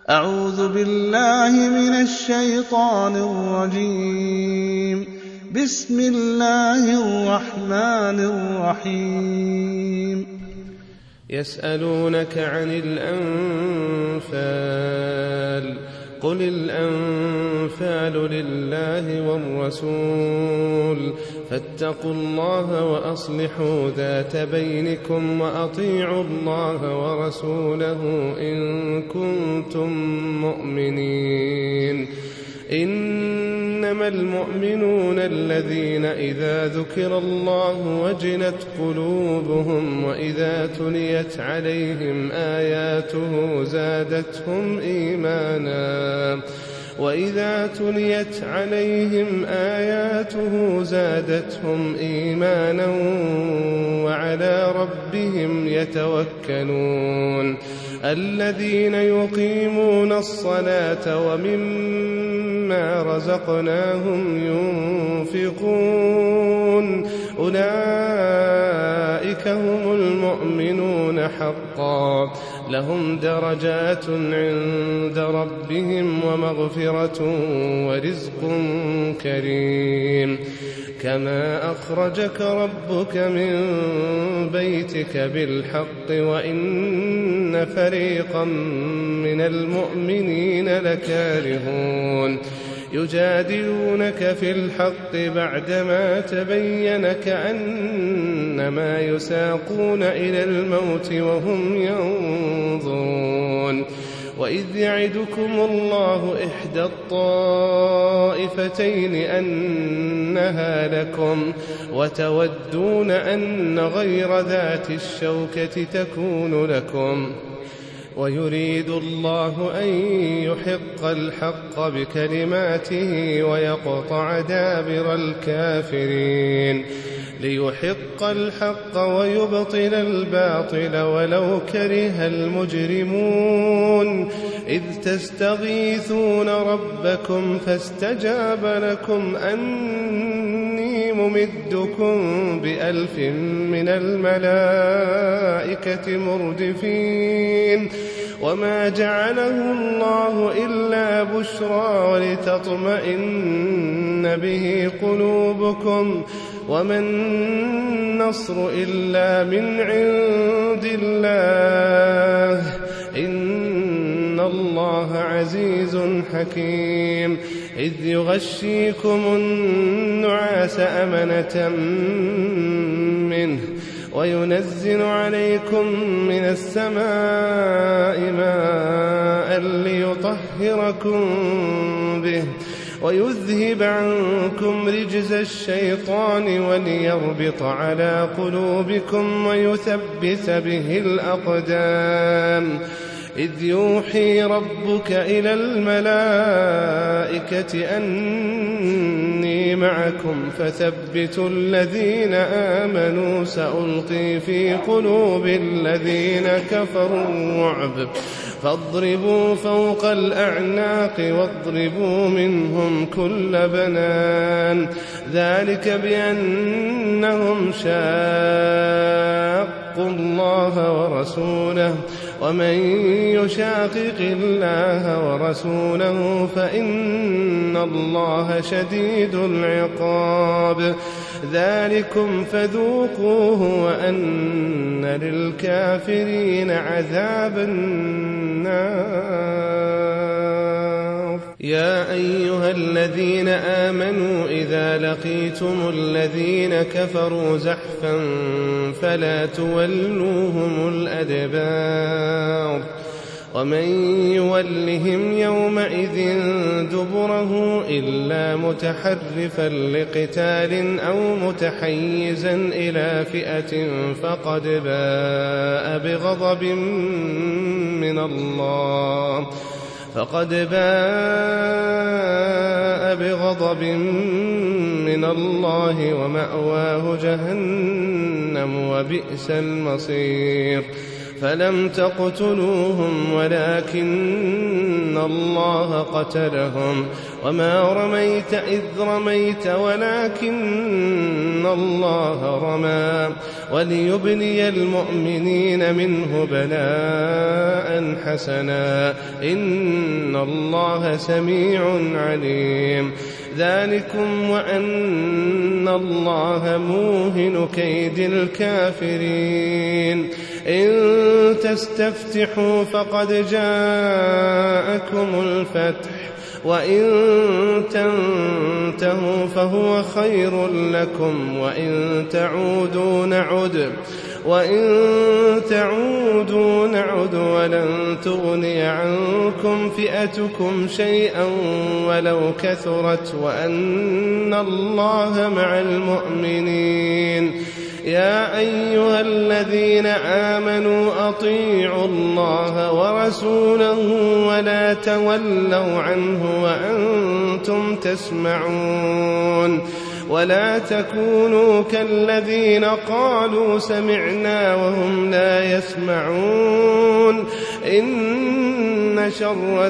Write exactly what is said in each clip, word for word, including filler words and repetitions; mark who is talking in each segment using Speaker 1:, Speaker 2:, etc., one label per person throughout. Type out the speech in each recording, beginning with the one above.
Speaker 1: أعوذ بالله من الشيطان الرجيم. بسم الله الرحمن الرحيم.
Speaker 2: يسألونك عن الأنفال قل الأنفال لله والرسول فاتقوا الله وأصلحوا ذات بينكم وأطيعوا الله ورسوله إن كنتم مؤمنين. إنما المؤمنون الذين إذا ذكر الله وجلت قلوبهم وإذا تليت عليهم آياته زادتهم إيمانا وإذا تليت عليهم آياته زادتهم إيمانا وعلى ربهم يتوكلون. الذين يقيمون الصلاة ومما رزقناهم ينفقون أولئك هم المؤمنون حقا لهم درجات عند ربهم ومغفرة ورزق كريم. كما أخرجك ربك من بيتك بالحق وإن فريقا من المؤمنين لكارهون. يجادلونك في الحق بعدما تبين كأنما يساقون إلى الموت وهم ينظرون. وإذ يعدكم الله إحدى الطائفتين أنها لكم وتودون أن غير ذات الشوكة تكون لكم ويريد الله أن يحق الحق بكلماته ويقطع دابر الكافرين. ليحق الحق ويبطل الباطل ولو كره المجرمون. إذ تستغيثون ربكم فاستجاب لكم أني ممدكم بألف من الملائكة مردفين. وما جعله الله إلا بشرى ولتطمئن به قلوبكم وما النصر إلا من عند الله إن الله عزيز حكيم. إذ يغشيكم النعاس أمنة منه وينزل عليكم من السماء ماء ليطهركم به ويذهب عنكم رجز الشيطان وليربط على قلوبكم ويثبت به الأقدام. إذ يوحي ربك إلى الملائكة أني معكم فثبتوا الذين آمنوا سألقي في قلوب الذين كفروا الرعب فاضربوا فوق الأعناق واضربوا منهم كل بنان. ذلك بأنهم شاقوا الله ورسوله ومن يشاقق الله ورسوله فإن الله شديد العقاب. ذلكم فذوقوه وأن للكافرين عذاب النار. يا أيها الذين آمنوا إذا لقيتم الذين كفروا زحفا فلا تولوهم الأدبار. ومن يولهم يومئذ دبره إلا متحرفا لقتال أو متحيزا إلى فئة فقد باء بغضب من الله فقد باء بغضب من الله ومأواه جهنم وبئس المصير. فلم تقتلوهم ولكن أن الله قتلهم وما رميت إذ رميت ولكن الله رمى وليبلي المؤمنين منه بلاء حسنا إن الله سميع عليم ذلكم وأن الله موهن كيد الكافرين إن تستفتحوا فقد جاءكم الفتح وإن تنتهوا فهو خير لكم وإن تعودوا نعد وإن تعودوا نعد ولن تغني عنكم فئتكم شيئا ولو كثرت وأن الله مع المؤمنين يا أيها الذين آمنوا أطيعوا الله ورسوله ولا تولوا عنه وأنتم تسمعون ولا تكونوا كالذين قالوا سمعنا وهم لا يسمعون إن شر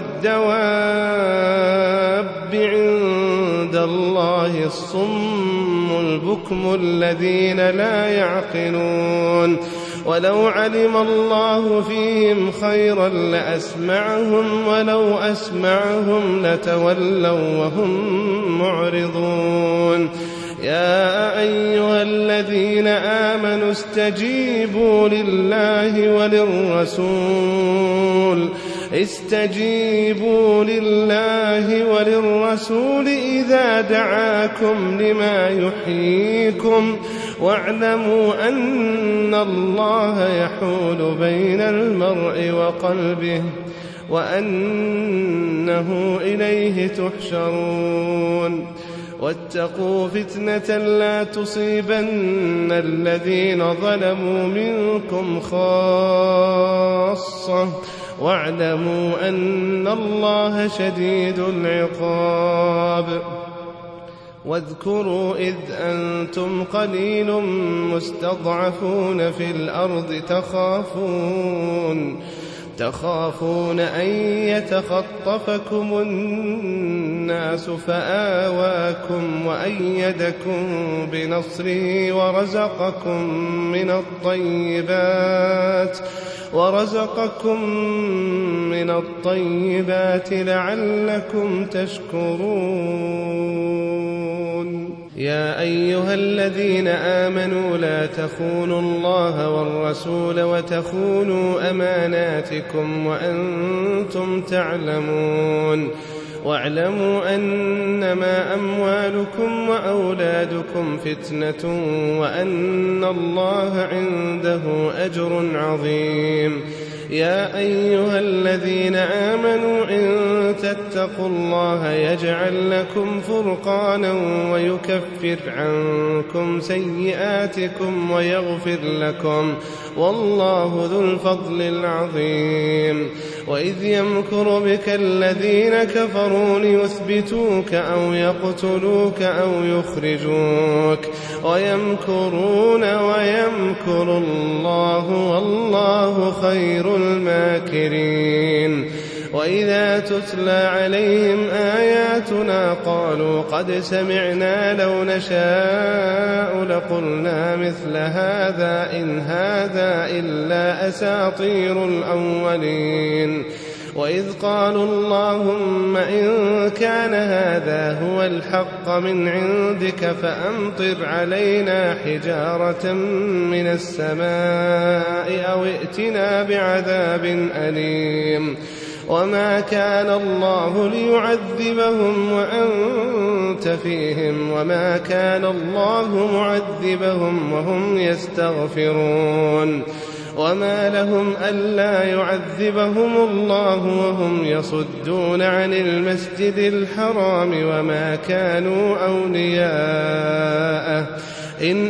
Speaker 2: الدواب عند الله الصم البكم الذين لا يعقلون ولو علم الله فيهم خيرا لأسمعهم ولو أسمعهم لتولوا وهم معرضون يا أيها الذين آمنوا استجيبوا لله وللرسول استجيبوا لله وللرسول إذا دعاكم لما يحييكم واعلموا أن الله يحول بين المرء وقلبه وأنه إليه تحشرون واتقوا فتنة لا تصيبن الذين ظلموا منكم خاصة واعلموا أن الله شديد العقاب واذكروا إذ أنتم قليل مستضعفون في الأرض تخافون تخافون أن يتخطفكم الناس فآواكم وأيدكم بنصره ورزقكم من الطيبات ورزقكم من الطيبات لعلكم تشكرون يا أيها الذين آمنوا لا تخونوا الله والرسول وتخونوا أماناتكم وأنتم تعلمون واعلموا أنما أموالكم وأولادكم فتنة وأن الله عنده أجر عظيم يا أيها الذين آمنوا إن تتقوا الله يجعل لكم فرقانا ويكفر عنكم سيئاتكم ويغفر لكم والله ذو الفضل العظيم وإذ يمكر بك الذين كفروا ليثبتوك أو يقتلوك أو يخرجوك ويمكرون ويمكر الله والله خير الماكرين وإذا تتلى عليهم آياتنا قالوا قد سمعنا لو نشاء لقلنا مثل هذا إن هذا إلا أساطير الأولين وإذ قالوا اللهم إن كان هذا هو الحق من عندك فأمطر علينا حجارة من السماء أو ائتنا بعذاب أليم وما كان الله ليعذبهم وأنت فيهم وما كان الله معذبهم وهم يستغفرون وما لهم ألا يعذبهم الله وهم يصدون عن المسجد الحرام وما كانوا أولياءه إن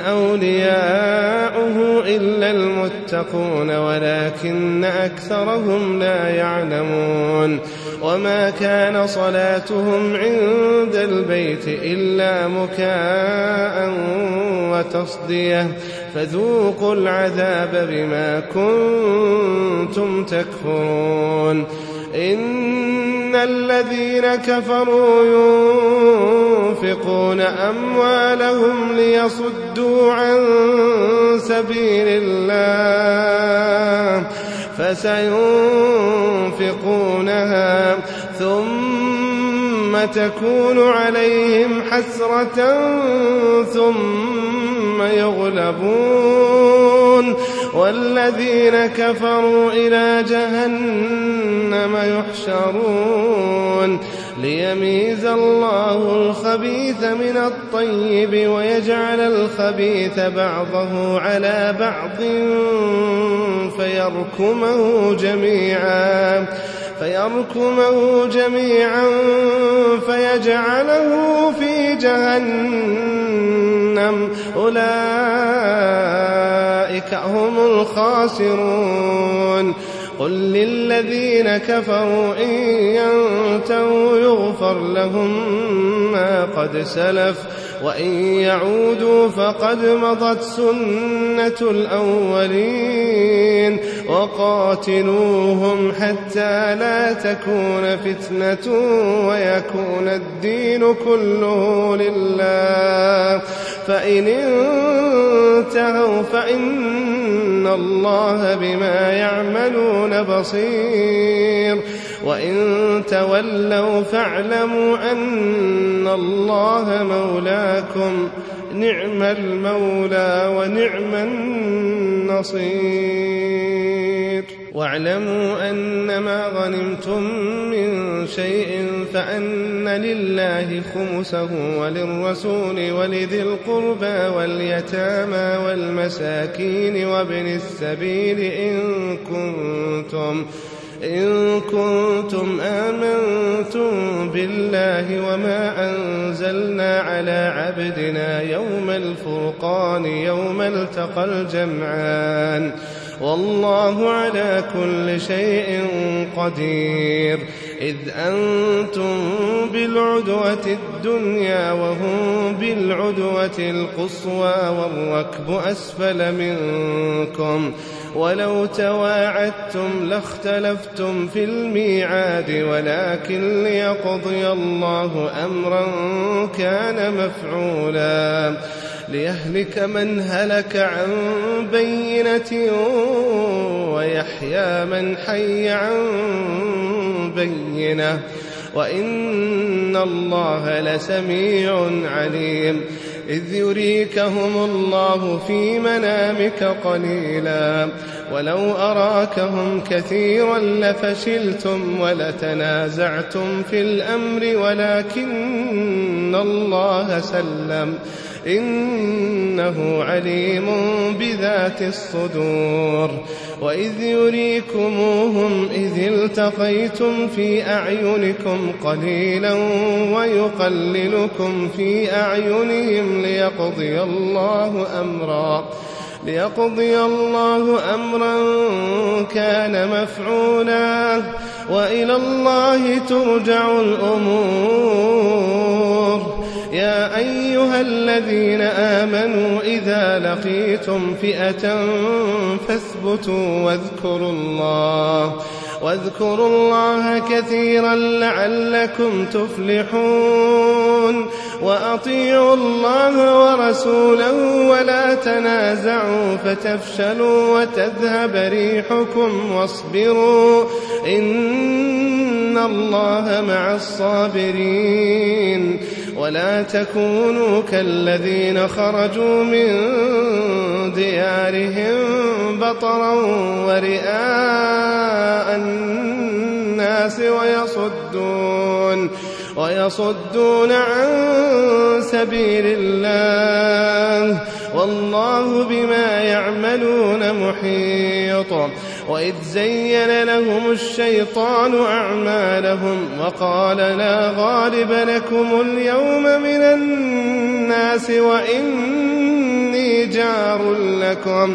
Speaker 2: أولياؤه إلا المتقون ولكن أكثرهم لا يعلمون وما كان صلاتهم عند البيت إلا مكاء وتصدية فذوقوا العذاب بما كنتم تكفرون إن إن الذين كفروا ينفقون أموالهم ليصدوا عن سبيل الله فسينفقونها ثم تكون عليهم حسرة ثم يغلبون والذين كفروا إلى جهنم يحشرون ليميز الله الخبيث من الطيب ويجعل الخبيث بعضه على بعض فيركمه جميعا فيركمه جميعا فيجعله في جهنم أولئك هم الخاسرون قل للذين كفروا إن ينتهوا يغفر لهم ما قد سلف وإن يعودوا فقد مضت سنة الأولين وقاتلوهم حتى لا تكون فتنة ويكون الدين كله لله فإن انتهوا فإن الله بما يعملون بصير وإن تولوا فاعلموا أن الله مولاكم نعم المولى ونعم النصير واعلموا أنما غنمتم من شيء فأن لله خمسه وللرسول ولذي القربى واليتامى والمساكين وابن السبيل إن كنتم إن كنتم آمنتم بالله وما أنزلنا على عبدنا يوم الفرقان يوم التقى الجمعان والله على كل شيء قدير إذ أنتم بالعدوة الدنيا وهم بالعدوة القصوى والركب أسفل منكم ولو تواعدتم لاختلفتم في الميعاد ولكن ليقضي الله أمرا كان مفعولا ليهلك من هلك عن بينة ويحيى من حي عن بينة وإن الله لسميع عليم إذ يريكهم الله في منامك قليلا ولو أراكهم كثيرا لفشلتم ولتنازعتم في الأمر ولكن الله سلم إنه عليم بذات الصدور وإذ يريكموهم إذ التقيتم في أعينكم قليلا ويقللكم في أعينهم ليقضي الله أمرا ليقضي الله أمرا كان مفعولا وإلى الله ترجع الأمور يا أيها الذين آمنوا إذا لقيتم فئة فاثبتوا واذكروا الله واذكروا الله كثيرا لعلكم تفلحون وأطيعوا الله ورسوله ولا تنازعوا فتفشلوا وتذهب ريحكم واصبروا إن الله مع الصابرين ولا تكونوا كالذين خرجوا من ديارهم بطرا ورئاء الناس ويصدون ويصدون عن سبيل الله والله بما يعملون محيط وإذ زين لهم الشيطان أعمالهم وقال لا غالب لكم اليوم من الناس وإني جار لكم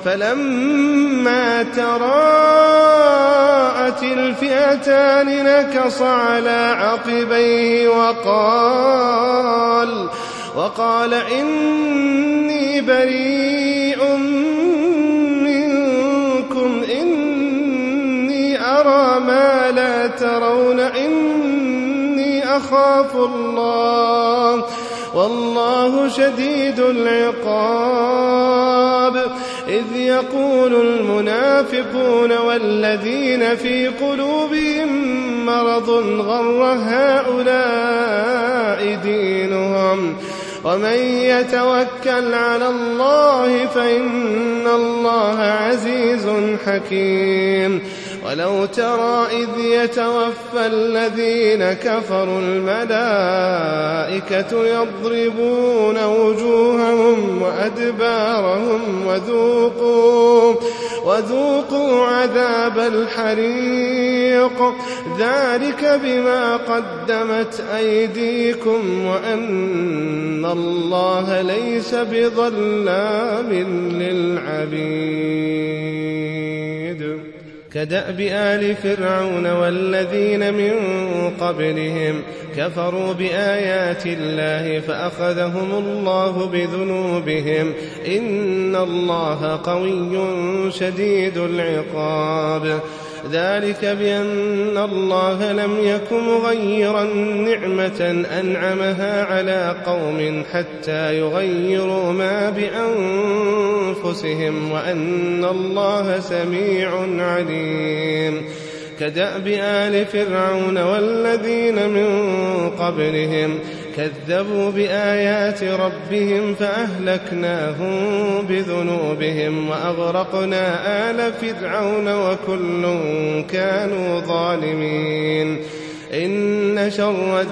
Speaker 2: فلما تراءت الفئتان نكص على عقبيه وقال وقال إني بريء منكم إني أرى ما لا ترون إني أخاف الله والله شديد العقاب إذ يقول المنافقون والذين في قلوبهم مرض غر هؤلاء دينهم ومن يتوكل على الله فإن الله عزيز حكيم ولو ترى إذ يتوفى الذين كفروا الملائكة يضربون وجوههم وأدبارهم وذوقوا, وذوقوا عذاب الحريق ذلك بما قدمت أيديكم وأن الله ليس بظلام للعبيد كدأب آل فرعون والذين من قبلهم كفروا بآيات الله فأخذهم الله بذنوبهم إن الله قوي شديد العقاب ذلك بأن الله لم يك مغيرا نعمة أنعمها على قوم حتى يغيروا ما بأنفسهم وأن الله سميع عليم كدأب آل فرعون والذين من قبلهم كذبوا بآيات ربهم فأهلكناهم بذنوبهم وأغرقنا آل فرعون وكل كانوا ظالمين إن شر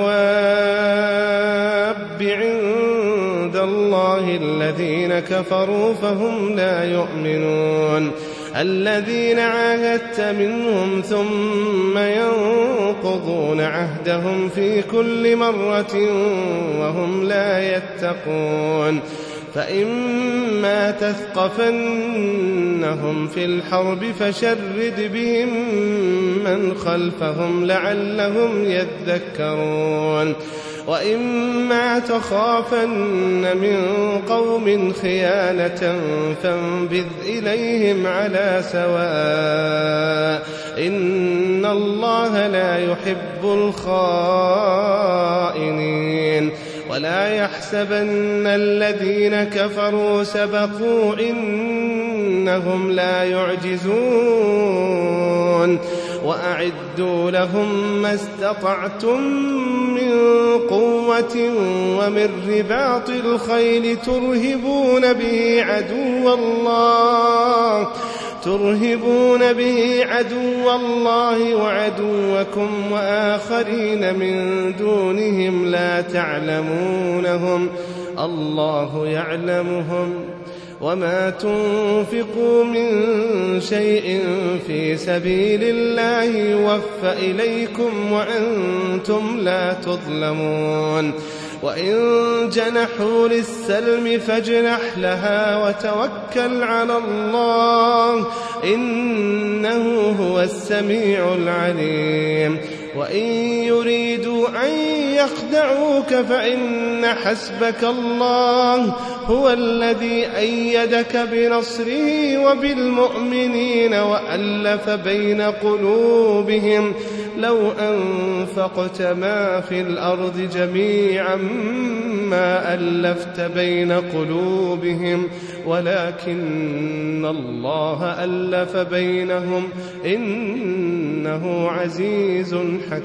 Speaker 2: الدواب عند الله الذين كفروا فهم لا يؤمنون الذين عاهدت منهم ثم ينقضون عهدهم في كل مرة وهم لا يتقون فإما تثقفنهم في الحرب فشرد بهم من خلفهم لعلهم يذكرون وإما تخافن من قوم خيانة فانبذ إليهم على سواء إن الله لا يحب الخائنين ولا يحسبن الذين كفروا سبقوا إنهم لا يعجزون وأعدوا لهم ما استطعتم من قوة ومن رباط الخيل ترهبون به عدو الله ترهبون به عدو الله وعدوكم وآخرين من دونهم لا تعلمونهم الله يعلمهم وما تنفقوا من شيء في سبيل الله يوفى إليكم وأنتم لا تظلمون وإن جنحوا للسلم فاجنح لها وتوكل على الله إنه هو السميع العليم وإن يريدوا أن يخدعوك فإن حسبك الله هو الذي أيدك بنصره وبالمؤمنين وألف بين قلوبهم لو أنفقت ما في الأرض جميعا ما ألفت بين قلوبهم ولكن الله ألف بينهم إنه عزيز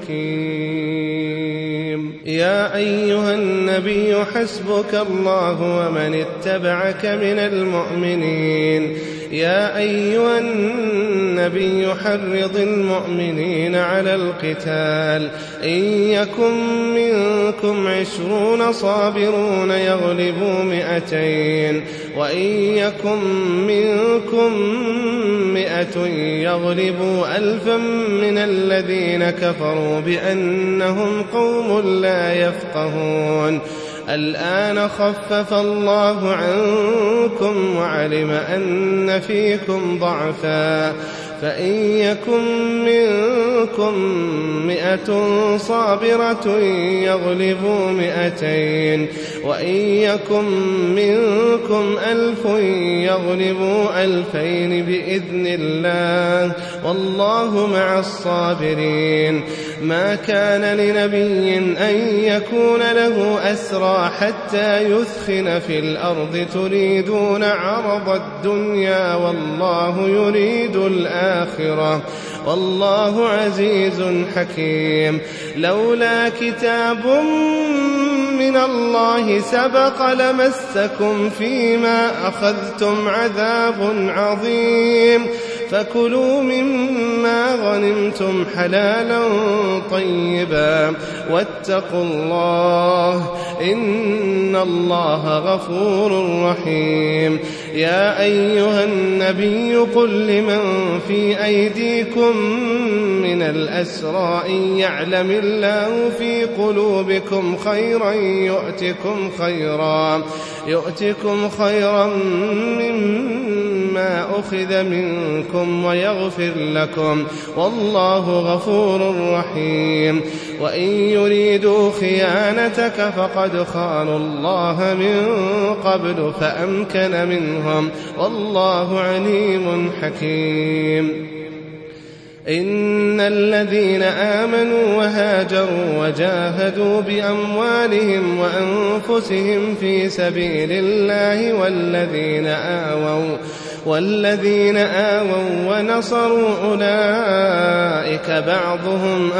Speaker 2: حكيم يا أيها النبي حسبك الله ومن اتبعك من المؤمنين يا أيها النبي حرض المؤمنين على القتال إن يكن منكم عشرون صابرون يغلبوا مئتين وإن يكن منكم مئة يغلبوا ألفا من الذين كفروا بأنهم قوم لا يفقهون الآن خفف الله عنكم وعلم أن فيكم ضعفا فإن يكن منكم مئة صابرة يغلبوا مئتين وإن يكن منكم ألف يغلبوا ألفين بإذن الله والله مع الصابرين. ما كان لنبي أن يكون له أسرى حتى يثخن في الأرض تريدون عرض الدنيا والله يريد الآخرة والله عزيز حكيم. لولا كتاب من الله سبق لمسكم فيما أخذتم عذاب عظيم فكلوا مما غنمتم حلالا طيبا واتقوا الله إن الله غفور رحيم. يا أيها النبي قل لمن في أيديكم من الأسرى إن يعلم الله في قلوبكم خيرا يؤتكم خيرا يؤتكم خيرا مما أخذ منكم ويغفر لكم والله غفور رحيم. وإن يريدوا خيانتك فقد خانوا الله من قبل فأمكن منهم والله عليم حكيم. إن الذين آمنوا وهاجروا وجاهدوا بأموالهم وأنفسهم في سبيل الله والذين آووا والذين آووا ونصروا أولئك بعضهم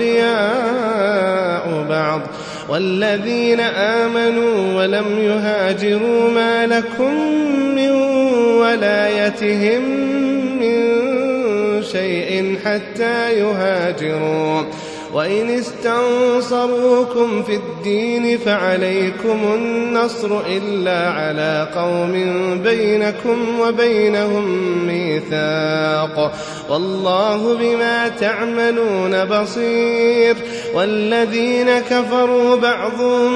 Speaker 2: أولياء بعض والذين آمنوا ولم يهاجروا ما لكم من ولايتهم من شيء حتى يهاجروا وإن استنصروكم في الدين فعليكم النصر إلا على قوم بينكم وبينهم ميثاق والله بما تعملون بصير. والذين كفروا بعضهم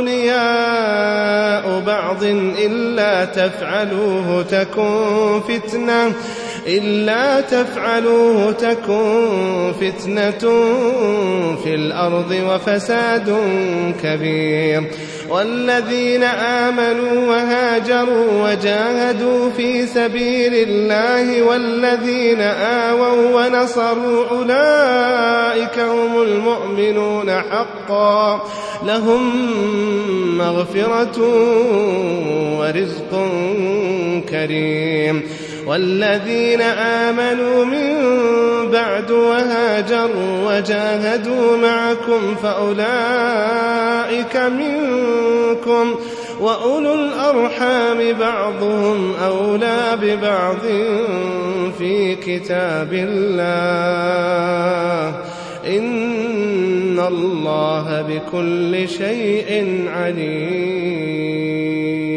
Speaker 2: أولياء بعض إلا تفعلوه تكن فتنة إلا تفعلوه تكن فتنة في الأرض وفساد كبير. والذين آمنوا وهاجروا وجاهدوا في سبيل الله والذين آووا ونصروا أولئك هم المؤمنون حقا لهم مغفرة ورزق كريم. والذين آمنوا من بعد وهاجروا وجاهدوا معكم فأولئك منكم وأولو الأرحام بعضهم أولى ببعض في كتاب الله إن الله بكل شيء عليم.